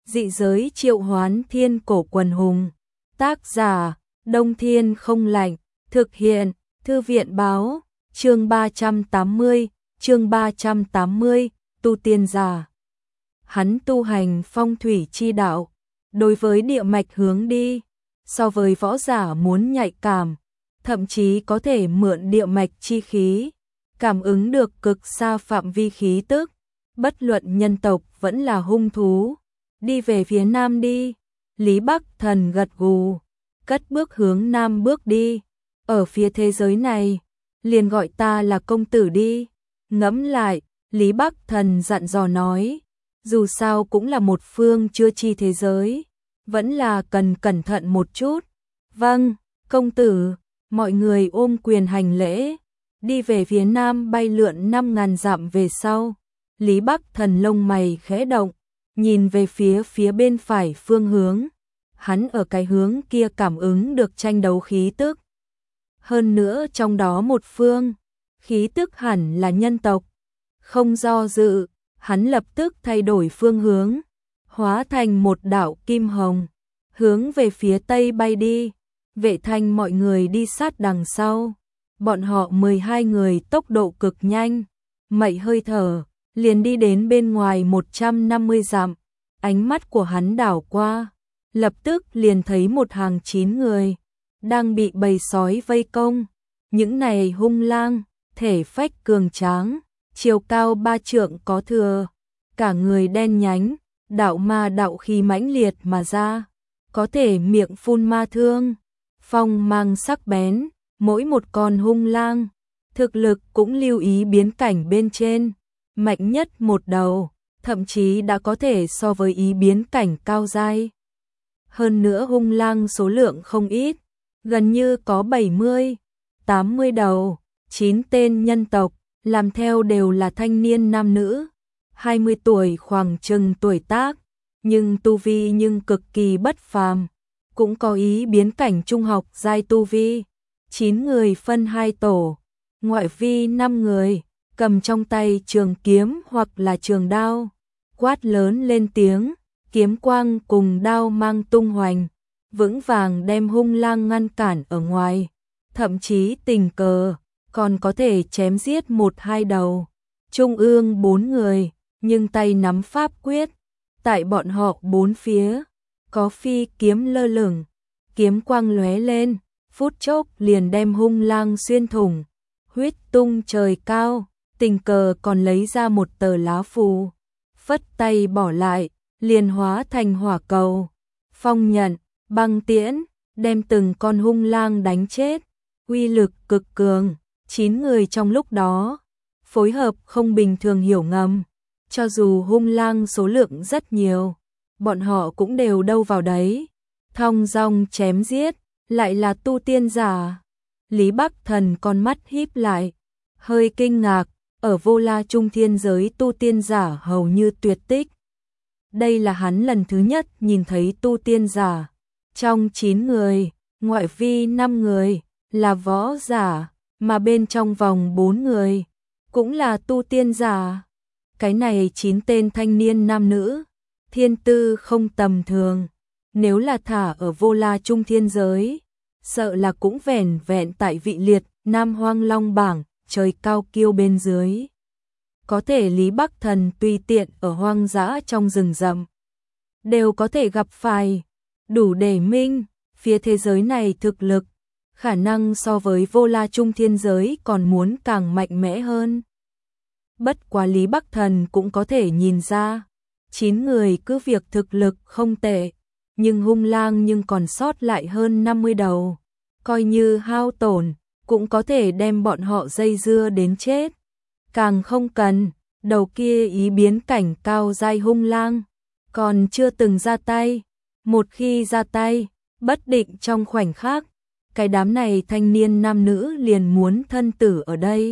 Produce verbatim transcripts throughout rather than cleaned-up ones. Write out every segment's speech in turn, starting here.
Dị giới triệu hoán thiên cổ quần hùng. Tác giả, Đông Thiên Không Lạnh. Thực hiện, Thư viện báo. Chương ba trăm tám mươi, chương ba trăm tám mươi, tu tiên giả. Hắn tu hành phong thủy chi đạo, đối với địa mạch hướng đi, so với võ giả muốn nhạy cảm, thậm chí có thể mượn địa mạch chi khí, cảm ứng được cực xa phạm vi khí tức, bất luận nhân tộc vẫn là hung thú. Đi về phía nam đi. Lý Bắc Thần gật gù, cất bước hướng nam bước đi. Ở phía thế giới này, liền gọi ta là công tử đi. Ngẫm lại, Lý Bắc Thần dặn dò nói, dù sao cũng là một phương chưa chi thế giới, vẫn là cần cẩn thận một chút. Vâng, công tử. Mọi người ôm quyền hành lễ, đi về phía nam bay lượn năm ngàn dặm về sau. Lý Bắc Thần lông mày khẽ động, nhìn về phía phía bên phải phương hướng. Hắn ở cái hướng kia cảm ứng được tranh đấu khí tức. Hơn nữa trong đó một phương, khí tức hẳn là nhân tộc. Không do dự, hắn lập tức thay đổi phương hướng, hóa thành một đạo kim hồng, hướng về phía tây bay đi. Vệ Thanh mọi người đi sát đằng sau. Bọn họ mười hai người tốc độ cực nhanh, mậy hơi thở, liền đi đến bên ngoài một trăm năm mươi dặm. Ánh mắt của hắn đảo qua, lập tức liền thấy một hàng chín người đang bị bầy sói vây công. Những này hung lang, thể phách cường tráng, chiều cao ba trượng có thừa, cả người đen nhánh, đạo ma đạo khí mãnh liệt mà ra, có thể miệng phun ma thương, phong mang sắc bén. Mỗi một con hung lang, thực lực cũng lưu ý biến cảnh bên trên, mạnh nhất một đầu, thậm chí đã có thể so với ý biến cảnh cao giai. Hơn nữa hung lang số lượng không ít, gần như có bảy mươi, tám mươi đầu, chín tên nhân tộc, làm theo đều là thanh niên nam nữ, hai mươi tuổi khoảng chừng tuổi tác, nhưng tu vi nhưng cực kỳ bất phàm, cũng có ý biến cảnh trung học giai tu vi. Chín người phân hai tổ, ngoại vi năm người, cầm trong tay trường kiếm hoặc là trường đao, quát lớn lên tiếng, kiếm quang cùng đao mang tung hoành, vững vàng đem hung lang ngăn cản ở ngoài, thậm chí tình cờ còn có thể chém giết một hai đầu. Trung ương bốn người, nhưng tay nắm pháp quyết, tại bọn họ bốn phía, có phi kiếm lơ lửng, kiếm quang lóe lên, phút chốc liền đem hung lang xuyên thủng, huyết tung trời cao. Tình cờ còn lấy ra một tờ lá phù, phất tay bỏ lại, liền hóa thành hỏa cầu, phong nhận, băng tiễn, đem từng con hung lang đánh chết, uy lực cực cường. Chín người trong lúc đó, phối hợp không bình thường hiểu ngầm, cho dù hung lang số lượng rất nhiều, bọn họ cũng đều đâu vào đấy, thong dong chém giết. Lại là tu tiên giả. Lý Bắc Thần con mắt híp lại, hơi kinh ngạc, ở Vô La Trung thiên giới tu tiên giả hầu như tuyệt tích. Đây là hắn lần thứ nhất nhìn thấy tu tiên giả. Trong chín người, ngoại vi năm người là võ giả, mà bên trong vòng bốn người cũng là tu tiên giả. Cái này chín tên thanh niên nam nữ, thiên tư không tầm thường. Nếu là thả ở Vô La Trung thiên giới, sợ là cũng vẻn vẹn tại vị liệt Nam Hoang Long bảng, trời cao kiêu bên dưới. Có thể Lý Bắc Thần tùy tiện ở hoang dã trong rừng rậm, đều có thể gặp phải, đủ để minh, phía thế giới này thực lực, khả năng so với Vô La Trung thiên giới còn muốn càng mạnh mẽ hơn. Bất quá Lý Bắc Thần cũng có thể nhìn ra, chín người cứ việc thực lực không tệ, nhưng hung lang nhưng còn sót lại hơn năm mươi đầu, coi như hao tổn, cũng có thể đem bọn họ dây dưa đến chết. Càng không cần, đầu kia ý biến cảnh cao giai hung lang, còn chưa từng ra tay, một khi ra tay, bất định trong khoảnh khắc, cái đám này thanh niên nam nữ liền muốn thân tử ở đây.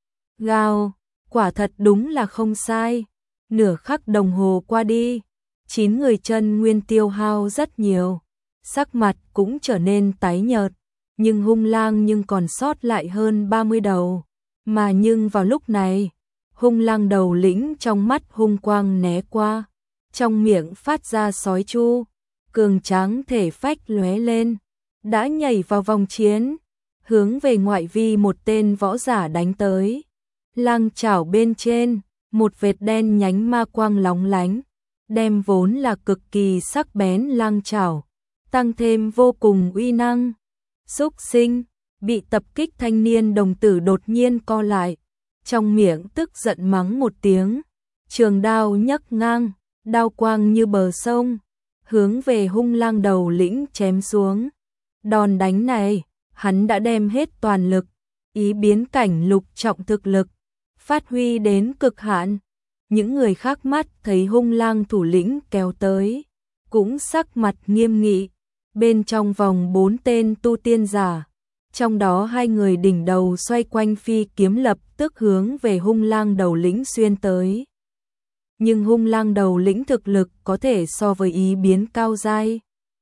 Gào, quả thật đúng là không sai, nửa khắc đồng hồ qua đi. Chín người chân nguyên tiêu hao rất nhiều, sắc mặt cũng trở nên tái nhợt, nhưng hung lang nhưng còn sót lại hơn ba mươi đầu, mà nhưng vào lúc này, hung lang đầu lĩnh trong mắt hung quang né qua, trong miệng phát ra sói chu, cường tráng thể phách lóe lên, đã nhảy vào vòng chiến, hướng về ngoại vi một tên võ giả đánh tới. Lang chảo bên trên, một vệt đen nhánh ma quang lóng lánh, đem vốn là cực kỳ sắc bén lang chảo, tăng thêm vô cùng uy năng. Súc sinh, bị tập kích thanh niên đồng tử đột nhiên co lại, trong miệng tức giận mắng một tiếng, trường đao nhấc ngang, đao quang như bờ sông, hướng về hung lang đầu lĩnh chém xuống. Đòn đánh này, hắn đã đem hết toàn lực, ý biến cảnh lục trọng thực lực, phát huy đến cực hạn. Những người khác mắt thấy hung lang thủ lĩnh kéo tới, cũng sắc mặt nghiêm nghị. Bên trong vòng bốn tên tu tiên giả, trong đó hai người đỉnh đầu xoay quanh phi kiếm lập tức hướng về hung lang đầu lĩnh xuyên tới. Nhưng hung lang đầu lĩnh thực lực có thể so với ý biến cao giai.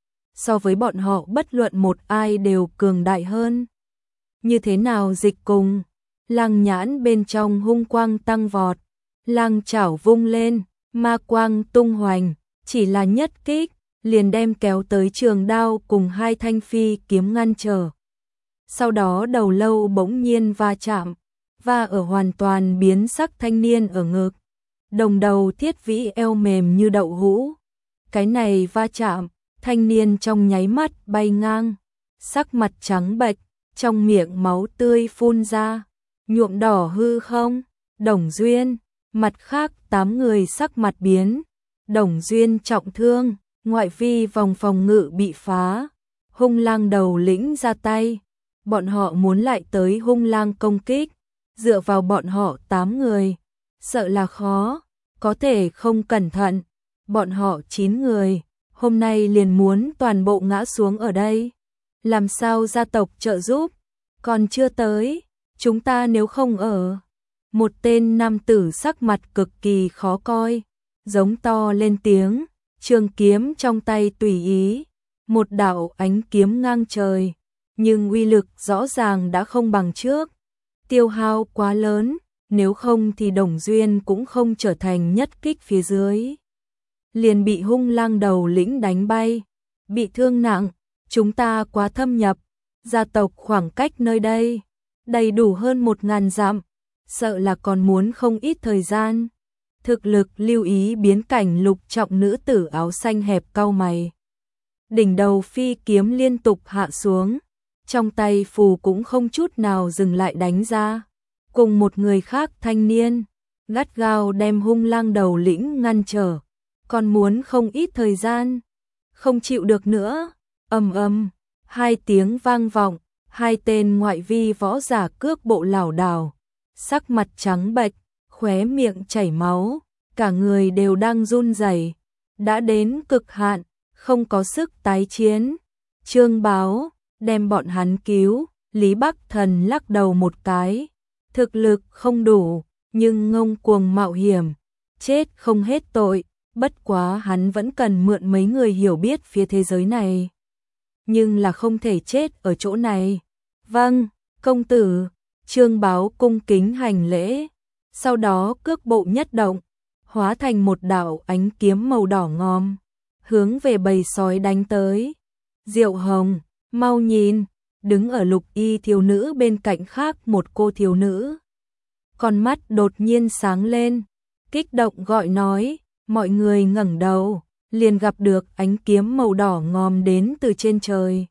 So với bọn họ bất luận một ai đều cường đại hơn. Như thế nào dịch cùng, lang nhãn bên trong hung quang tăng vọt, lang chảo vung lên, ma quang tung hoành, chỉ là nhất kích, liền đem kéo tới trường đao cùng hai thanh phi kiếm ngăn trở. Sau đó đầu lâu bỗng nhiên va chạm, và ở hoàn toàn biến sắc thanh niên ở ngực. Đồng đầu thiết vĩ eo mềm như đậu hũ. Cái này va chạm, thanh niên trong nháy mắt bay ngang, sắc mặt trắng bệch, trong miệng máu tươi phun ra, nhuộm đỏ hư không. Đồng Duyên, mặt khác tám người sắc mặt biến. Đồng Duyên trọng thương, ngoại vi vòng phòng ngự bị phá, hung lang đầu lĩnh ra tay, bọn họ muốn lại tới hung lang công kích, dựa vào bọn họ tám người, sợ là khó, có thể không cẩn thận, bọn họ chín người, hôm nay liền muốn toàn bộ ngã xuống ở đây. Làm sao gia tộc trợ giúp, còn chưa tới, chúng ta nếu không ở. Một tên nam tử sắc mặt cực kỳ khó coi, giống to lên tiếng. Trường kiếm trong tay tùy ý, một đạo ánh kiếm ngang trời, nhưng uy lực rõ ràng đã không bằng trước. Tiêu hao quá lớn, nếu không thì Đồng Duyên cũng không trở thành nhất kích phía dưới. Liền bị hung lang đầu lĩnh đánh bay, bị thương nặng, chúng ta quá thâm nhập, gia tộc khoảng cách nơi đây, đầy đủ hơn một ngàn dặm, sợ là còn muốn không ít thời gian. Thực lực lưu ý biến cảnh lục trọng nữ tử áo xanh hẹp cau mày. Đỉnh đầu phi kiếm liên tục hạ xuống, trong tay phù cũng không chút nào dừng lại đánh ra. Cùng một người khác thanh niên, gắt gao đem hung lang đầu lĩnh ngăn trở, còn muốn không ít thời gian. Không chịu được nữa, ầm ầm, hai tiếng vang vọng, hai tên ngoại vi võ giả cước bộ lảo đảo, sắc mặt trắng bệch, khóe miệng chảy máu, cả người đều đang run rẩy, đã đến cực hạn, không có sức tái chiến. Trương Báo, đem bọn hắn cứu, Lý Bắc Thần lắc đầu một cái, thực lực không đủ, nhưng ngông cuồng mạo hiểm, chết không hết tội, bất quá hắn vẫn cần mượn mấy người hiểu biết phía thế giới này. Nhưng là không thể chết ở chỗ này. Vâng, công tử, Trương Báo cung kính hành lễ, sau đó cước bộ nhất động, hóa thành một đạo ánh kiếm màu đỏ ngòm, hướng về bầy sói đánh tới. Diệu Hồng, mau nhìn, đứng ở lục y thiếu nữ bên cạnh khác một cô thiếu nữ. Con mắt đột nhiên sáng lên, kích động gọi nói, mọi người ngẩng đầu, liền gặp được ánh kiếm màu đỏ ngòm đến từ trên trời.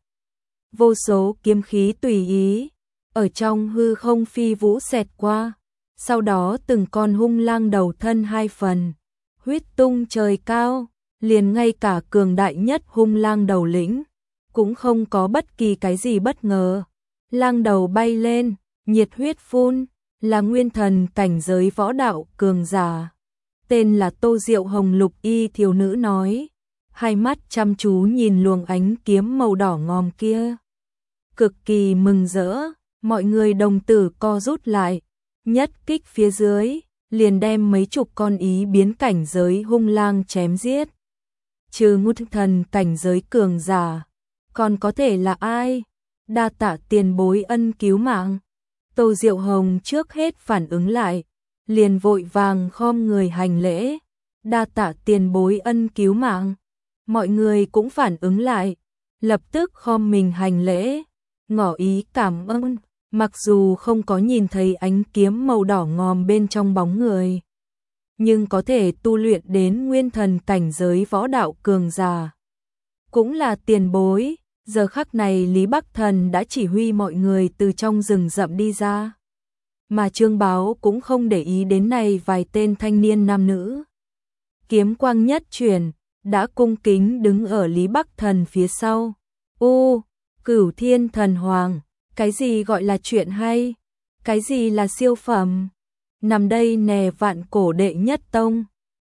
Vô số kiếm khí tùy ý, ở trong hư không phi vũ xẹt qua, sau đó từng con hung lang đầu thân hai phần, huyết tung trời cao, liền ngay cả cường đại nhất hung lang đầu lĩnh, cũng không có bất kỳ cái gì bất ngờ. Lang đầu bay lên, nhiệt huyết phun, là nguyên thần cảnh giới võ đạo cường giả. Tên là Tô Diệu Hồng, lục y thiếu nữ nói, hai mắt chăm chú nhìn luồng ánh kiếm màu đỏ ngòm kia. Cực kỳ mừng rỡ, mọi người đồng tử co rút lại, nhất kích phía dưới, liền đem mấy chục con ý biến cảnh giới hung lang chém giết. Trừ ngút thần cảnh giới cường giả, còn có thể là ai? Đa tạ tiền bối ân cứu mạng. Tô Diệu Hồng trước hết phản ứng lại, liền vội vàng khom người hành lễ, đa tạ tiền bối ân cứu mạng. Mọi người cũng phản ứng lại, lập tức khom mình hành lễ, ngỏ ý cảm ơn, mặc dù không có nhìn thấy ánh kiếm màu đỏ ngòm bên trong bóng người, nhưng có thể tu luyện đến nguyên thần cảnh giới võ đạo cường giả. Cũng là tiền bối, giờ khắc này Lý Bắc Thần đã chỉ huy mọi người từ trong rừng rậm đi ra. Mà Trương Báo cũng không để ý đến này vài tên thanh niên nam nữ. Kiếm quang nhất chuyển, đã cung kính đứng ở Lý Bắc Thần phía sau. Ô, Cửu Thiên Thần Hoàng, cái gì gọi là chuyện hay? Cái gì là siêu phẩm? Nằm đây nè vạn cổ đệ nhất tông.